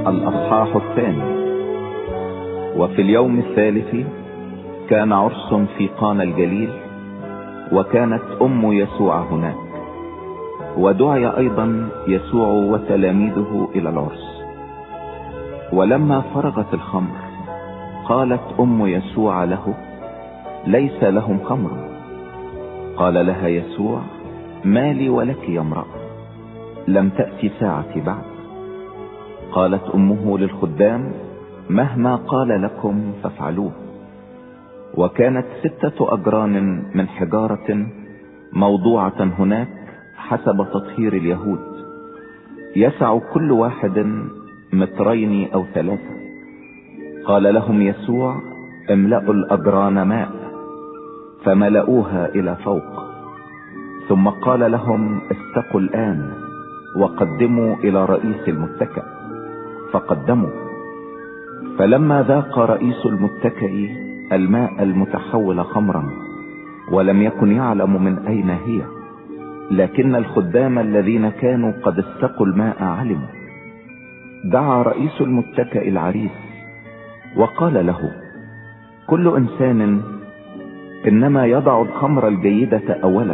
الأصحاح الثاني. وفي اليوم الثالث كان عرس في قانا الجليل، وكانت أم يسوع هناك، ودعي أيضا يسوع وتلاميذه إلى العرس. ولما فرغت الخمر قالت أم يسوع له: ليس لهم خمر. قال لها يسوع: ما لي ولك يا امرأة؟ لم تأتي ساعتي بعد. قالت أمه للخدام: مهما قال لكم فافعلوه. وكانت 6 أجران من حجارة موضوعة هناك حسب تطهير اليهود، يسع كل واحد 2 أو 3. قال لهم يسوع: املأوا الأجران ماء، فملأوها إلى فوق. ثم قال لهم: استقوا الآن وقدموا إلى رئيس المتكأ. فقدموا. فلما ذاق رئيس المتكأ الماء المتحول خمرا، ولم يكن يعلم من أين هي، لكن الخدام الذين كانوا قد استقوا الماء علموا، دعا رئيس المتكأ العريس وقال له: كل إنسان إنما يضع الخمر الجيدة أولا،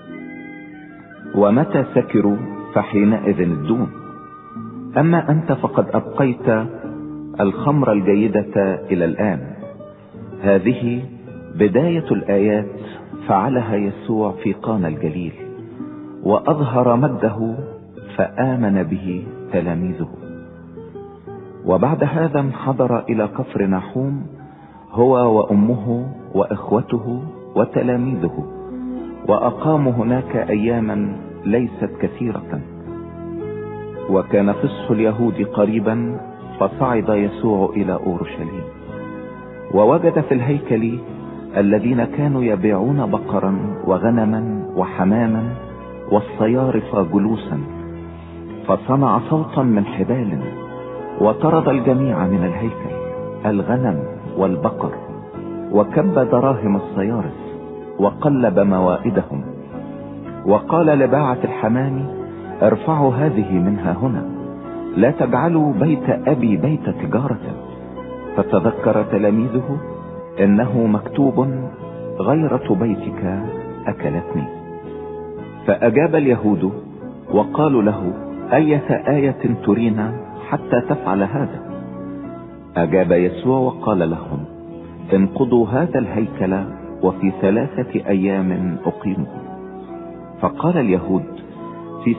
ومتى سكروا فحينئذ الدون. أما أنت فقد أبقيت الخمر الجيدة إلى الآن. هذه بداية الآيات فعلها يسوع في قانا الجليل، وأظهر مجده فآمن به تلاميذه. وبعد هذا انحدر إلى كفر نحوم هو وأمه وإخوته وتلاميذه، وأقاموا هناك أياما ليست كثيرة. وكان فصح اليهود قريبا، فصعد يسوع إلى أورشليم، ووجد في الهيكل الذين كانوا يبيعون بقرا وغنما وحماما والصيارف جلوسا، فصنع صوتا من حبال، وطرد الجميع من الهيكل، الغنم والبقر، وكب دراهم الصيارف، وقلب موائدهم. وقال لباعة الحمام: ارفعوا هذه منها هنا، لا تجعلوا بيت أبي بيت تجارة. فتذكر تلاميذه إنه مكتوب: غيرة بيتك أكلتني. فأجاب اليهود وقالوا له: أية آية ترينا حتى تفعل هذا؟ أجاب يسوع وقال لهم: انقضوا هذا الهيكل وفي 3 أيام أقيمه. فقال اليهود: في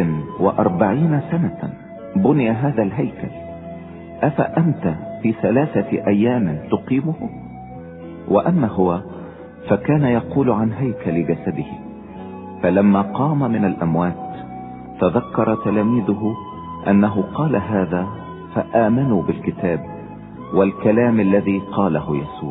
46 سنة بني هذا الهيكل، أفأنت في 3 أيام تقيمه؟ وأما هو فكان يقول عن هيكل جسده. فلما قام من الأموات تذكر تلاميذه أنه قال هذا، فآمنوا بالكتاب والكلام الذي قاله يسوع.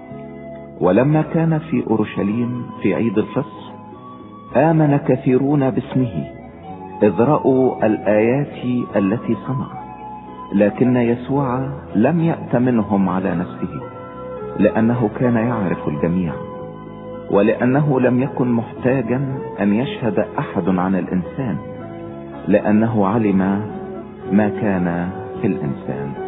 ولما كان في أورشليم في عيد الفصح آمن كثيرون باسمه، إذ رأوا الآيات التي صنع. لكن يسوع لم يأت منهم على نفسه، لأنه كان يعرف الجميع، ولأنه لم يكن محتاجا أن يشهد أحد عن الإنسان، لأنه علم ما كان في الإنسان.